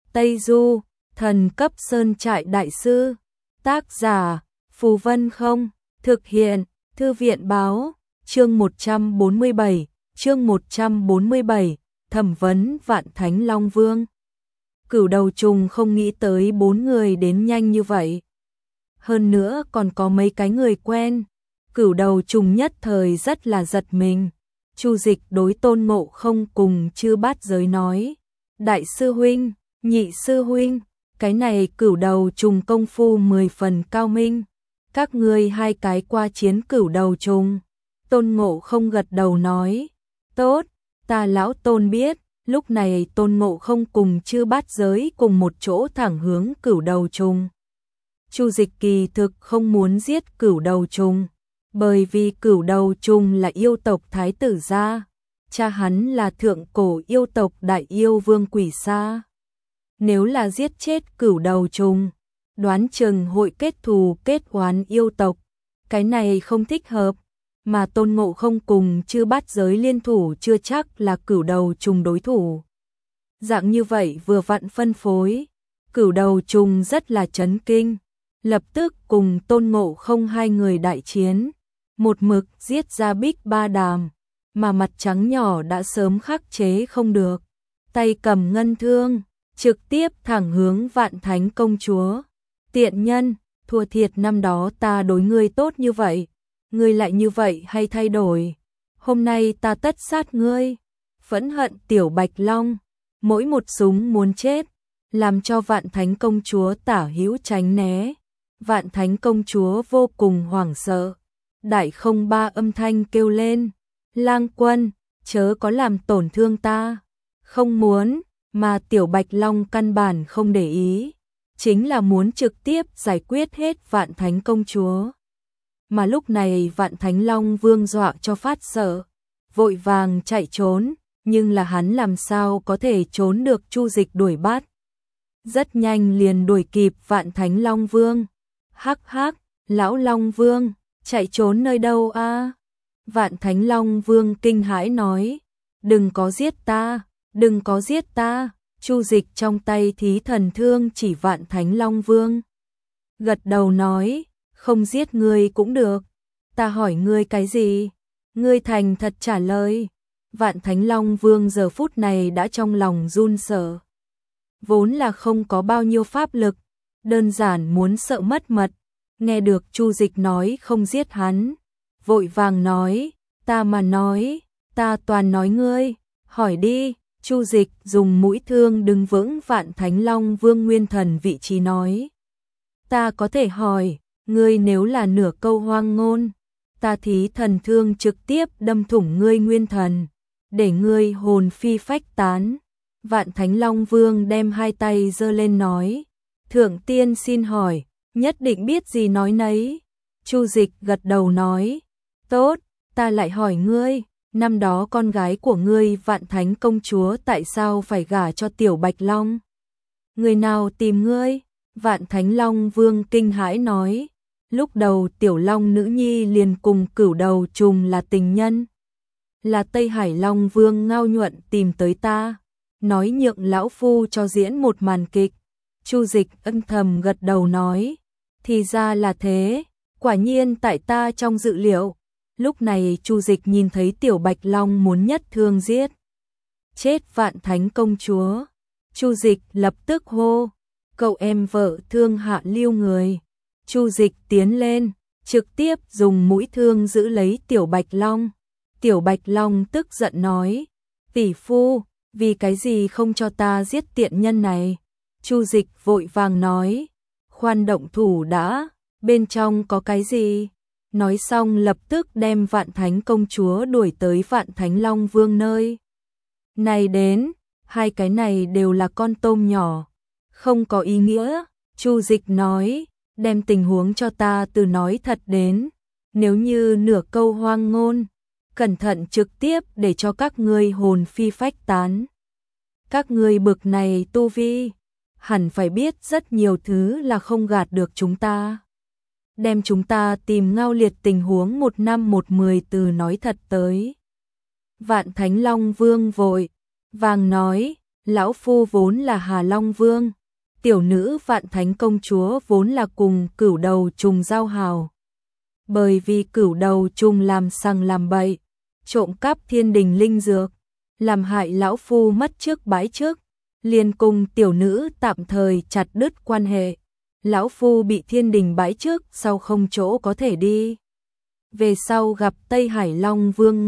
Tây Du, thần cấp sơn trại đại sư. Tác giả, Phù Vân Không, thực hiện, Thư viện báo, chương 147, thẩm vấn Vạn Thánh Long Vương. Cửu Đầu Trùng không nghĩ tới 4 người đến nhanh như vậy. Hơn nữa còn có mấy cái người quen. Cửu Đầu Trùng nhất thời rất là giật mình. Chu Dịch đối Tôn Ngộ Không cùng Chư Bát Giới nói: Đại sư huynh, nhị sư huynh, cái này Cửu Đầu Trùng công phu 10 phần cao minh. Các ngươi hai cái qua chiến Cửu Đầu Trùng. Tôn Ngộ Không gật đầu nói: Tốt, ta lão Tôn biết. Lúc này Tôn Ngộ Không cùng Chư Bát Giới cùng một chỗ thẳng hướng Cửu Đầu Trùng. Chu Dịch kỳ thực không muốn giết Cửu Đầu Trùng, bởi vì Cửu Đầu Trùng là yêu tộc Thái tử gia, cha hắn là thượng cổ yêu tộc Đại Yêu Vương Quỷ Sa. Nếu là giết chết Cửu Đầu Trùng, đoán chừng hội kết thù kết oán yêu tộc, cái này không thích hợp, mà Tôn Ngộ Không cùng Chư Bát Giới liên thủ chưa chắc là Cửu Đầu Trùng đối thủ. Dạng như vậy vừa vặn phân phối, Cửu Đầu Trùng rất là chấn kinh, lập tức cùng Tôn Ngộ Không hai người đại chiến, một mực giết ra Bích Ba Đàm, mà mặt trắng nhỏ đã sớm khắc chế không được, tay cầm ngân thương, trực tiếp thẳng hướng Vạn Thánh công chúa. Tiện nhân, thua thiệt năm đó ta đối ngươi tốt như vậy, ngươi lại như vậy hay thay đổi, hôm nay ta tất sát ngươi. Phẫn hận tiểu Bạch Long, mỗi một súng muốn chết, làm cho Vạn Thánh công chúa tả hữu tránh né. Vạn Thánh công chúa vô cùng hoảng sợ, Đại Không Ba âm thanh kêu lên: Lang Quân, chớ có làm tổn thương ta. Không muốn, mà tiểu Bạch Long căn bản không để ý, chính là muốn trực tiếp giải quyết hết Vạn Thánh công chúa. Mà lúc này Vạn Thánh Long Vương dọa cho phát sợ, vội vàng chạy trốn, nhưng là hắn làm sao có thể trốn được Chu Dịch đuổi bắt. Rất nhanh liền đuổi kịp Vạn Thánh Long Vương. Hắc hắc, lão Long Vương, chạy trốn nơi đâu a? Vạn Thánh Long Vương kinh hãi nói: Đừng có giết ta, đừng có giết ta. Chu Dịch trong tay thí thần thương chỉ Vạn Thánh Long Vương. Gật đầu nói: Không giết ngươi cũng được. Ta hỏi ngươi cái gì? Ngươi thành thật trả lời. Vạn Thánh Long Vương giờ phút này đã trong lòng run sợ. Vốn là không có bao nhiêu pháp lực, đơn giản muốn sợ mất mật. Nghe được Chu Dịch nói không giết hắn, vội vàng nói: Ta mà nói, ta toàn nói ngươi, hỏi đi. Chu Dịch dùng mũi thương đứng vững Vạn Thánh Long Vương nguyên thần vị trí nói: Ta có thể hỏi, ngươi nếu là nửa câu hoang ngôn, ta thí thần thương trực tiếp đâm thủng ngươi nguyên thần, để ngươi hồn phi phách tán. Vạn Thánh Long Vương đem hai tay giơ lên nói: Thượng tiên xin hỏi, nhất định biết gì nói nấy. Chu Dịch gật đầu nói: Tốt, ta lại hỏi ngươi, năm đó con gái của ngươi Vạn Thánh công chúa tại sao phải gả cho tiểu Bạch Long? Người nào tìm ngươi? Vạn Thánh Long Vương kinh hãi nói: Lúc đầu tiểu Long nữ nhi liền cùng Cửu Đầu Trùng là tình nhân. Là Tây Hải Long Vương Ngao Nhuận tìm tới ta, nói nhượng lão phu cho diễn một màn kịch. Chu Dịch âm thầm gật đầu nói: Thì ra là thế, quả nhiên tại ta trong dự liệu. Lúc này Chu Dịch nhìn thấy tiểu Bạch Long muốn nhất thương giết chết Vạn Thánh công chúa. Chu Dịch lập tức hô: Cậu em vợ thương hạ lưu người. Chu Dịch tiến lên, trực tiếp dùng mũi thương giữ lấy tiểu Bạch Long. Tiểu Bạch Long tức giận nói: Tỷ phu, vì cái gì không cho ta giết tiện nhân này? Chu Dịch vội vàng nói: Khoan động thủ đã, bên trong có cái gì? Nói xong lập tức đem Vạn Thánh công chúa đuổi tới Vạn Thánh Long Vương nơi. Này đến, hai cái này đều là con tôm nhỏ, không có ý nghĩa. Chu Dịch nói: Đem tình huống cho ta từ nói thật đến, nếu như nửa câu hoang ngôn, cẩn thận trực tiếp để cho các ngươi hồn phi phách tán. Các ngươi bực này tu vi, hẳn phải biết rất nhiều thứ là không gạt được chúng ta. Đem chúng ta tìm Ngao Liệt tình huống 1 năm 110 từ nói thật tới. Vạn Thánh Long Vương vội vàng nói: lão phu vốn là Hà Long Vương, tiểu nữ Vạn Thánh công chúa vốn là cùng Cửu Đầu Trùng giao hảo. Bởi vì Cửu Đầu Trùng làm sằng làm bậy, trộm cắp thiên đình linh dược, làm hại lão phu mất chức bãi chức, liền cùng tiểu nữ tạm thời chặt đứt quan hệ. Lão phu bị thiên đình bãi chức, sau không chỗ có thể đi. Về sau gặp Tây Hải Long Vương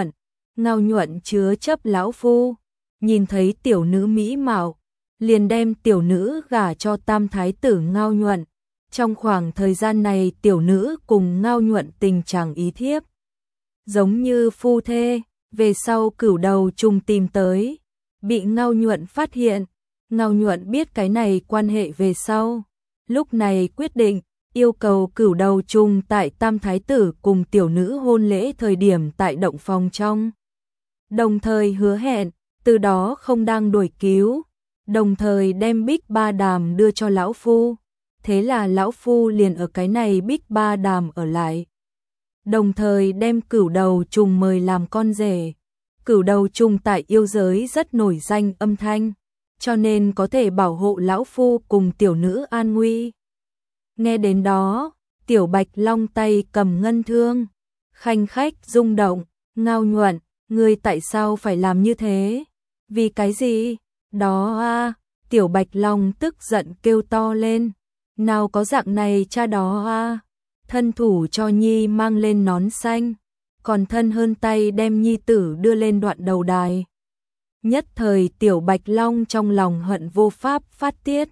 Ngao Nhuận chứa chấp lão phu, nhìn thấy tiểu nữ mỹ mạo, liền đem tiểu nữ gả cho tam thái tử Ngao Nhuận. Trong khoảng thời gian này tiểu nữ cùng Ngao Nhuận tình chẳng ý thiếp, giống như phu thê. Về sau Cửu Đầu Trùng tìm tới, bị Ngao Nhuận phát hiện. Ngao Nhuận biết cái này quan hệ về sau, lúc này quyết định yêu cầu Cửu Đầu Trùng tại tam thái tử cùng tiểu nữ hôn lễ thời điểm tại động phòng trong. Đồng thời hứa hẹn, từ đó không đang đuổi cứu, đồng thời đem Bích Ba Đàm đưa cho lão phu. Thế là lão phu liền ở cái này Bích Ba Đàm ở lại. Đồng thời đem Cửu Đầu Trùng mời làm con rể. Cửu Đầu Trùng tại yêu giới rất nổi danh âm thanh, cho nên có thể bảo hộ lão phu cùng tiểu nữ an nguy. Nghe đến đó, Tiểu Bạch Long tay cầm ngân thương, khanh khách rung động. Ngao Nhuận, ngươi tại sao phải làm như thế? Vì cái gì? Đó a, Tiểu Bạch Long tức giận kêu to lên. Nào có dạng này cha đó a. Thân thủ cho nhi mang lên nón xanh, còn thân hơn tay đem nhi tử đưa lên đoạn đầu đài. Nhất thời Tiểu Bạch Long trong lòng hận vô pháp phát tiết,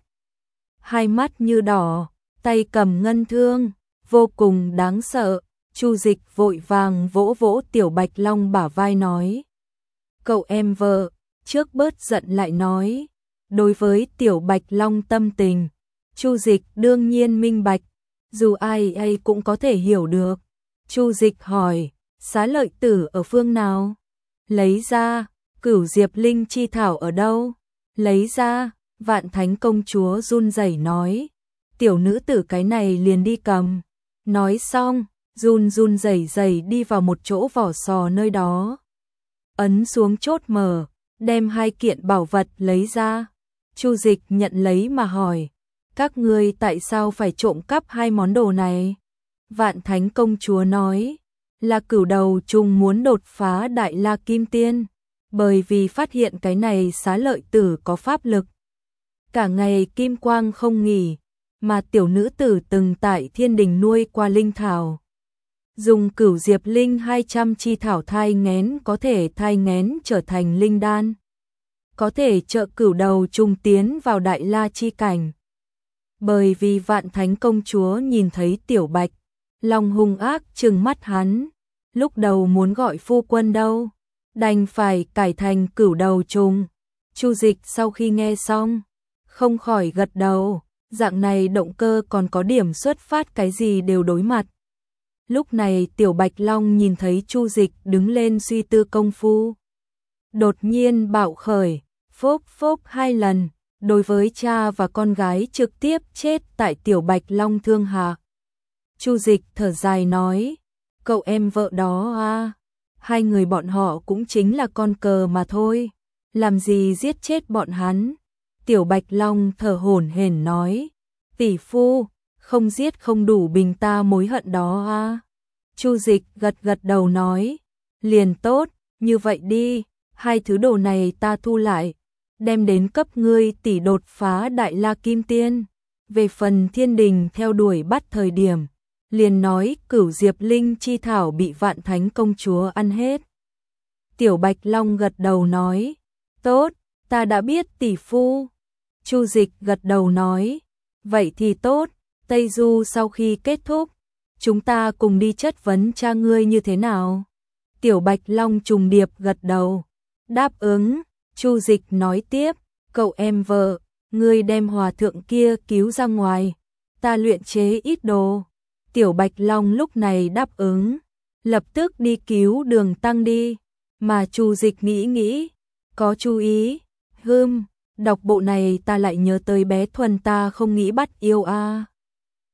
hai mắt như đỏ, tay cầm ngân thương, vô cùng đáng sợ. Chu Dịch vội vàng vỗ vỗ Tiểu Bạch Long bả vai nói: "Cậu em vợ, trước bớt giận lại nói." Đối với Tiểu Bạch Long tâm tình, Chu Dịch đương nhiên minh bạch, dù ai cũng có thể hiểu được. Chu Dịch hỏi: "Xá lợi tử ở phương nào?" "Lấy ra." "Cửu Diệp Linh chi thảo ở đâu?" "Lấy ra." Vạn Thánh công chúa run rẩy nói: "Tiểu nữ tử cái này liền đi cầm." Nói xong, run rẩy đi vào một chỗ vỏ sò nơi đó, ấn xuống chốt mở, đem hai kiện bảo vật lấy ra. Chu Dịch nhận lấy mà hỏi: "Các ngươi tại sao phải trộm cắp hai món đồ này?" Vạn Thánh công chúa nói: "Là Cửu Đầu Trùng muốn đột phá Đại La Kim Tiên, bởi vì phát hiện cái này xá lợi tử có pháp lực, cả ngày kim quang không nghỉ, mà tiểu nữ tử từng tại thiên đình nuôi qua linh thảo. Dùng Cửu Diệp Linh 200 chi thảo thai nghén có thể thai nghén trở thành linh đan, có thể trợ Cửu Đầu Trùng tiến vào Đại La chi cảnh." Bởi vì Vạn Thánh công chúa nhìn thấy Tiểu Bạch Long hung ác trừng mắt hắn, lúc đầu muốn gọi phu quân đâu, đành phải cải thành Cửu Đầu Trùng. Chu Dịch sau khi nghe xong, không khỏi gật đầu, dạng này động cơ còn có điểm xuất phát cái gì đều đối mặt. Lúc này Tiểu Bạch Long nhìn thấy Chu Dịch đứng lên suy tư công phu, đột nhiên bạo khởi, phốp phốp hai lần, đối với cha và con gái trực tiếp chết tại Tiểu Bạch Long thương hạ. Chu Dịch thở dài nói: "Cậu em vợ đó a, hai người bọn họ cũng chính là con cờ mà thôi, làm gì giết chết bọn hắn." Tiểu Bạch Long thở hổn hển nói: "Tỷ phu, không giết không đủ bình ta mối hận đó a." Chu Dịch gật đầu nói: "Liền tốt, như vậy đi, hai thứ đồ này ta thu lại, đem đến cấp ngươi tỷ đột phá Đại La Kim Tiên. Về phần thiên đình theo đuổi bắt thời điểm, liền nói Cửu Diệp Linh chi thảo bị Vạn Thánh công chúa ăn hết." Tiểu Bạch Long gật đầu nói: "Tốt, ta đã biết tỷ phu." Chu Dịch gật đầu nói: "Vậy thì tốt, Tây Du sau khi kết thúc, chúng ta cùng đi chất vấn cha ngươi như thế nào?" Tiểu Bạch Long trùng điệp gật đầu, đáp ứng. Chu Dịch nói tiếp: "Cậu em vợ, ngươi đem hòa thượng kia cứu ra ngoài, ta luyện chế ít đồ." Tiểu Bạch Long lúc này đáp ứng, lập tức đi cứu Đường Tăng đi. Mà Chu Dịch nghĩ, có chú ý, đọc bộ này ta lại nhớ tới bé Thuần ta không nghĩ bắt yêu a.